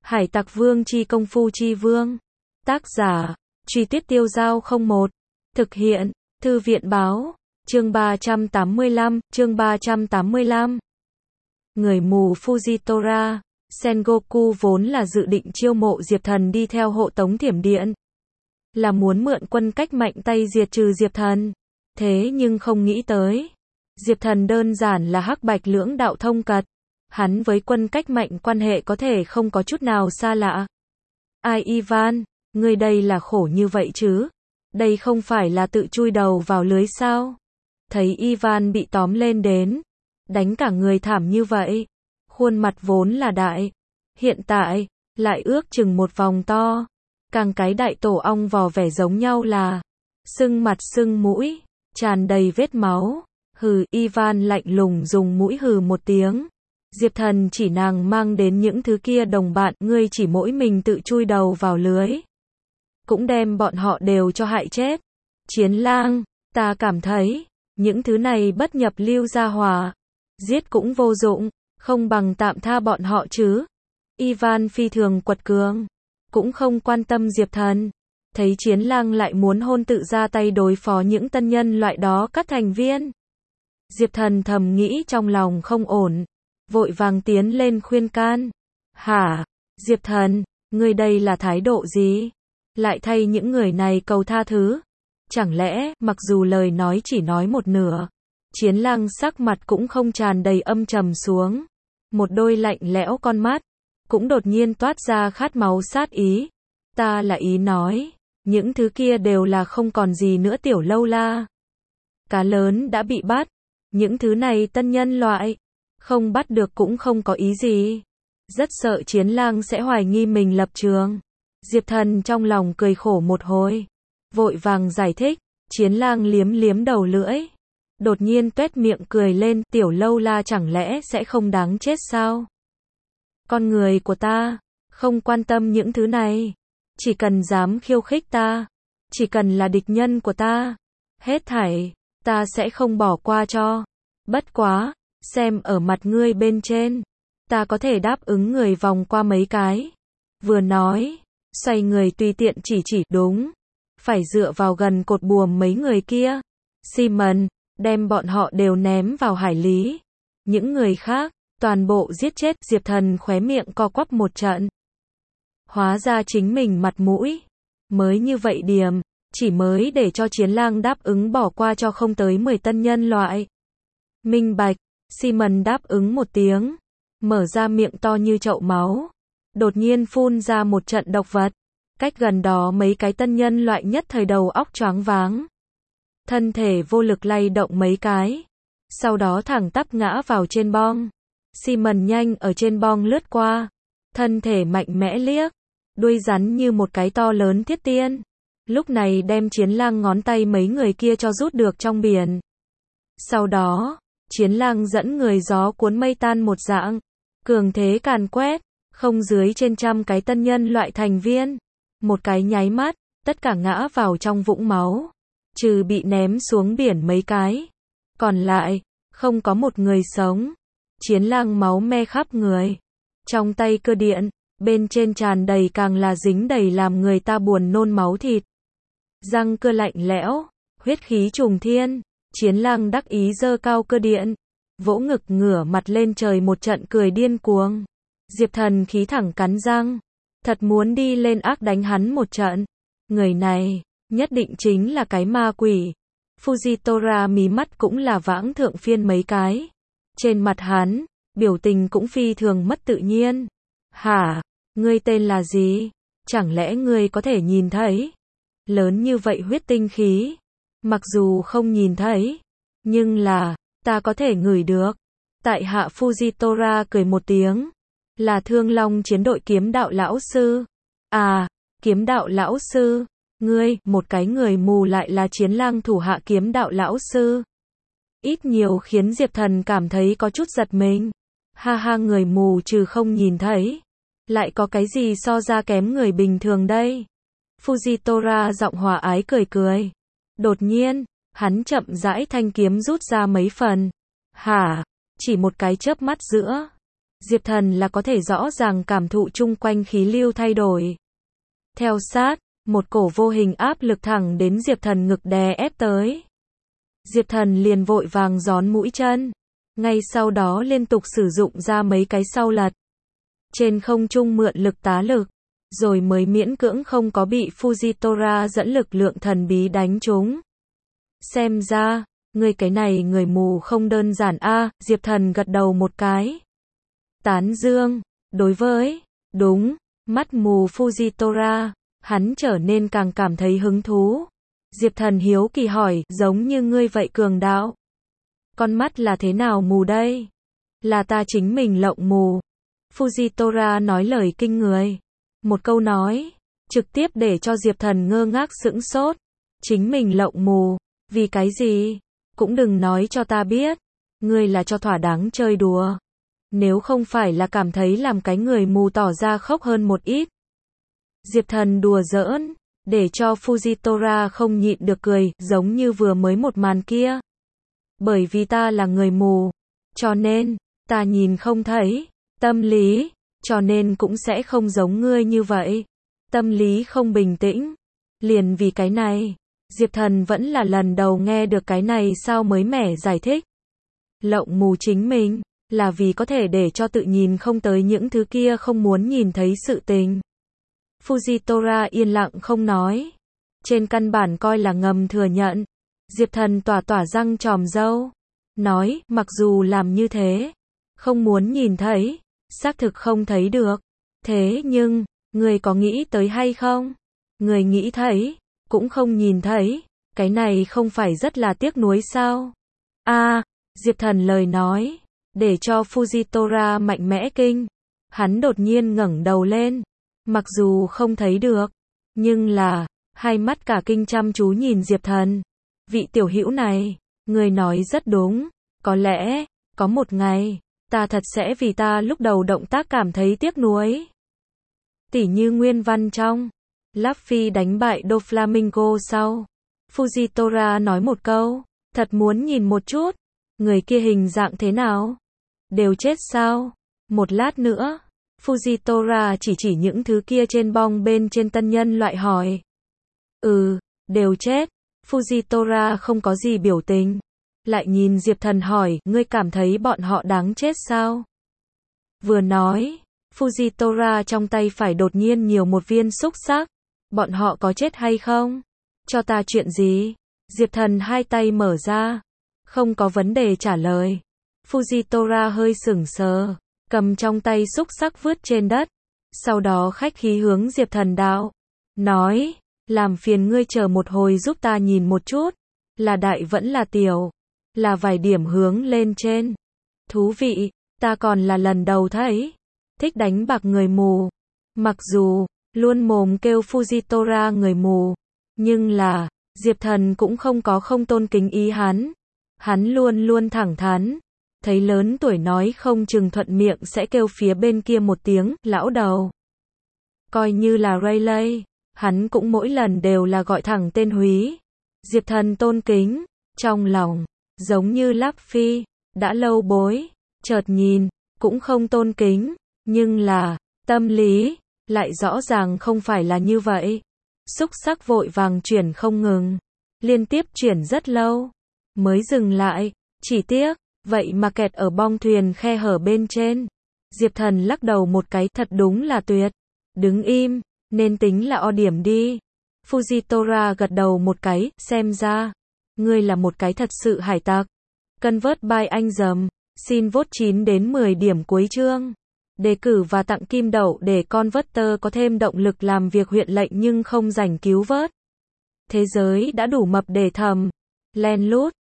Hải Tặc Vương chi công phu chi vương. Tác giả, Truy Tuyết Tiêu Dao 01. Thực hiện, Thư viện báo, chương 385. Người mù Fujitora, Sengoku vốn là dự định chiêu mộ Diệp Thần đi theo hộ tống thiểm điện. Là muốn mượn quân cách mạnh tay diệt trừ Diệp Thần. Thế nhưng không nghĩ tới. Diệp Thần đơn giản là hắc bạch lưỡng đạo thông cật. Hắn với quân cách mạnh quan hệ có thể không có chút nào xa lạ. Ai Ivan, ngươi đây là khổ như vậy chứ? Đây không phải là tự chui đầu vào lưới sao? Thấy Ivan bị tóm lên đến. Đánh cả người thảm như vậy. Khuôn mặt vốn là đại. Hiện tại, lại ước chừng một vòng to. Càng cái đại tổ ong vò vẻ giống nhau là. Sưng mặt sưng mũi. Tràn đầy vết máu. Hừ, Ivan lạnh lùng dùng mũi hừ một tiếng. Diệp Thần chỉ nàng mang đến những thứ kia đồng bạn, ngươi chỉ mỗi mình tự chui đầu vào lưới. Cũng đem bọn họ đều cho hại chết. Chiến lang, ta cảm thấy, những thứ này bất nhập lưu gia hỏa. Giết cũng vô dụng, không bằng tạm tha bọn họ chứ. Ivan phi thường quật cường, cũng không quan tâm Diệp Thần. Thấy Chiến lang lại muốn hôn tự ra tay đối phó những tân nhân loại đó các thành viên. Diệp Thần thầm nghĩ trong lòng không ổn. Vội vàng tiến lên khuyên can. Hả? Diệp Thần, ngươi đây là thái độ gì? Lại thay những người này cầu tha thứ? Chẳng lẽ, mặc dù lời nói chỉ nói một nửa, Chiến lang sắc mặt cũng không tràn đầy âm trầm xuống. Một đôi lạnh lẽo con mắt, cũng đột nhiên toát ra khát máu sát ý. Ta là ý nói, những thứ kia đều là không còn gì nữa tiểu lâu la. Cá lớn đã bị bắt, những thứ này tân nhân loại. Không bắt được cũng không có ý gì. Rất sợ Chiến lang sẽ hoài nghi mình lập trường. Diệp Thần trong lòng cười khổ một hồi. Vội vàng giải thích. Chiến lang liếm liếm đầu lưỡi. Đột nhiên tuét miệng cười lên. Tiểu lâu la chẳng lẽ sẽ không đáng chết sao? Con người của ta. Không quan tâm những thứ này. Chỉ cần dám khiêu khích ta. Chỉ cần là địch nhân của ta. Hết thảy. Ta sẽ không bỏ qua cho. Bất quá. Xem ở mặt ngươi bên trên, ta có thể đáp ứng người vòng qua mấy cái. Vừa nói, xoay người tùy tiện chỉ đúng. Phải dựa vào gần cột buồm mấy người kia. Simon, đem bọn họ đều ném vào hải lý. Những người khác, toàn bộ giết chết. Diệp Thần khóe miệng co quắp một trận. Hóa ra chính mình mặt mũi. Mới như vậy điểm, chỉ mới để cho Chiến lang đáp ứng bỏ qua cho không tới 10 tân nhân loại. Minh bạch. Simon đáp ứng một tiếng, mở ra miệng to như chậu máu, đột nhiên phun ra một trận độc vật. Cách gần đó mấy cái tân nhân loại nhất thời đầu óc choáng váng. Thân thể vô lực lay động mấy cái, sau đó thẳng tắp ngã vào trên bong. Simon nhanh ở trên bong lướt qua, thân thể mạnh mẽ liếc, đuôi rắn như một cái to lớn thiết tiên. Lúc này đem Chiến lang ngón tay mấy người kia cho rút được trong biển. Sau đó, Chiến lang dẫn người gió cuốn mây tan một dạng, cường thế càn quét, không dưới trên trăm cái tân nhân loại thành viên. Một cái nháy mắt, tất cả ngã vào trong vũng máu, trừ bị ném xuống biển mấy cái. Còn lại, không có một người sống. Chiến lang máu me khắp người. Trong tay cơ điện, bên trên tràn đầy càng là dính đầy làm người ta buồn nôn máu thịt. Răng cưa lạnh lẽo, huyết khí trùng thiên. Chiến lang đắc ý giơ cao cơ điện, vỗ ngực ngửa mặt lên trời một trận cười điên cuồng. Diệp Thần khí thẳng cắn răng, thật muốn đi lên ác đánh hắn một trận. Người này, nhất định chính là cái ma quỷ. Fujitora mí mắt cũng là vãng thượng phiên mấy cái. Trên mặt hắn, biểu tình cũng phi thường mất tự nhiên. Hả, ngươi tên là gì? Chẳng lẽ ngươi có thể nhìn thấy? Lớn như vậy huyết tinh khí. Mặc dù không nhìn thấy, nhưng là, ta có thể ngửi được. Tại hạ Fujitora cười một tiếng. Là Thương Long chiến đội kiếm đạo lão sư. À, kiếm đạo lão sư. Ngươi, một cái người mù lại là Chiến lang thủ hạ kiếm đạo lão sư. Ít nhiều khiến Diệp Thần cảm thấy có chút giật mình. Ha ha, người mù trừ không nhìn thấy. Lại có cái gì so ra kém người bình thường đây? Fujitora giọng hòa ái cười cười. Đột nhiên, hắn chậm rãi thanh kiếm rút ra mấy phần. Hả? Chỉ một cái chớp mắt giữa. Diệp Thần là có thể rõ ràng cảm thụ chung quanh khí lưu thay đổi. Theo sát, một cổ vô hình áp lực thẳng đến Diệp Thần ngực đè ép tới. Diệp Thần liền vội vàng gión mũi chân. Ngay sau đó liên tục sử dụng ra mấy cái sau lật. Trên không trung mượn lực tá lực. Rồi mới miễn cưỡng không có bị Fujitora dẫn lực lượng thần bí đánh trúng. Xem ra, người cái này người mù không đơn giản a. Diệp Thần gật đầu một cái. Tán dương, đối với, đúng, mắt mù Fujitora, hắn trở nên càng cảm thấy hứng thú. Diệp Thần hiếu kỳ hỏi, giống như ngươi vậy cường đạo. Con mắt là thế nào mù đây? Là ta chính mình lộng mù. Fujitora nói lời kinh người. Một câu nói, trực tiếp để cho Diệp Thần ngơ ngác sững sốt. Chính mình lộng mù, vì cái gì? Cũng đừng nói cho ta biết. Ngươi là cho thỏa đáng chơi đùa. Nếu không phải là cảm thấy làm cái người mù tỏ ra khóc hơn một ít. Diệp Thần đùa giỡn, để cho Fujitora không nhịn được cười, giống như vừa mới một màn kia. Bởi vì ta là người mù, cho nên, ta nhìn không thấy, tâm lý, cho nên cũng sẽ không giống ngươi như vậy. Tâm lý không bình tĩnh. Liền vì cái này, Diệp Thần vẫn là lần đầu nghe được cái này sao mới mẻ giải thích. Lộng mù chính mình, là vì có thể để cho tự nhìn không tới những thứ kia không muốn nhìn thấy sự tình. Fujitora yên lặng không nói. Trên căn bản coi là ngầm thừa nhận. Diệp Thần tỏa răng tròm râu. Nói, mặc dù làm như thế, không muốn nhìn thấy, xác thực không thấy được. Thế nhưng, người có nghĩ tới hay không? Người nghĩ thấy, cũng không nhìn thấy. Cái này không phải rất là tiếc nuối sao? Diệp Thần lời nói, để cho Fujitora mạnh mẽ kinh. Hắn đột nhiên ngẩng đầu lên. Mặc dù không thấy được, nhưng là, hai mắt cả kinh chăm chú nhìn Diệp Thần. Vị tiểu hữu này, người nói rất đúng. Có lẽ, có một ngày, ta thật sẽ vì ta lúc đầu động tác cảm thấy tiếc nuối. Tỉ như nguyên văn trong Luffy đánh bại Doflamingo sau. Fujitora nói một câu, thật muốn nhìn một chút. Người kia hình dạng thế nào? Đều chết sao? Một lát nữa, Fujitora chỉ những thứ kia trên bong bên trên tân nhân loại hỏi. Đều chết. Fujitora không có gì biểu tình. Lại nhìn Diệp Thần hỏi, ngươi cảm thấy bọn họ đáng chết sao? Vừa nói, Fujitora trong tay phải đột nhiên nhiều một viên xúc xắc. Bọn họ có chết hay không? Cho ta chuyện gì? Diệp Thần hai tay mở ra. Không có vấn đề trả lời. Fujitora hơi sững sờ, cầm trong tay xúc xắc vứt trên đất. Sau đó khách khí hướng Diệp Thần đạo. Nói, làm phiền ngươi chờ một hồi giúp ta nhìn một chút. Là đại vẫn là tiểu. Là vài điểm hướng lên trên. Thú vị, ta còn là lần đầu thấy. Thích đánh bạc người mù. Mặc dù, luôn mồm kêu Fujitora người mù. Nhưng là, Diệp Thần cũng không tôn kính ý hắn. Hắn luôn thẳng thắn. Thấy lớn tuổi nói không chừng thuận miệng sẽ kêu phía bên kia một tiếng, lão đầu. Coi như là Rayleigh, hắn cũng mỗi lần đều là gọi thẳng tên húy. Diệp Thần tôn kính, trong lòng, giống như Luffy, đã lâu bối, chợt nhìn, cũng không tôn kính, nhưng là, tâm lý, lại rõ ràng không phải là như vậy. Xúc xắc vội vàng chuyển không ngừng, liên tiếp chuyển rất lâu, mới dừng lại, chỉ tiếc, vậy mà kẹt ở bong thuyền khe hở bên trên. Diệp Thần lắc đầu một cái, thật đúng là tuyệt. Đứng im, nên tính là o điểm đi. Fujitora gật đầu một cái, xem ra, ngươi là một cái thật sự hải tặc. Convert by anh dầm, xin vote 9 đến 10 điểm cuối chương. Đề cử và tặng kim đậu để Converter có thêm động lực làm việc huyện lệnh nhưng không rảnh cứu vớt. Thế giới đã đủ mập để thầm. Len lút.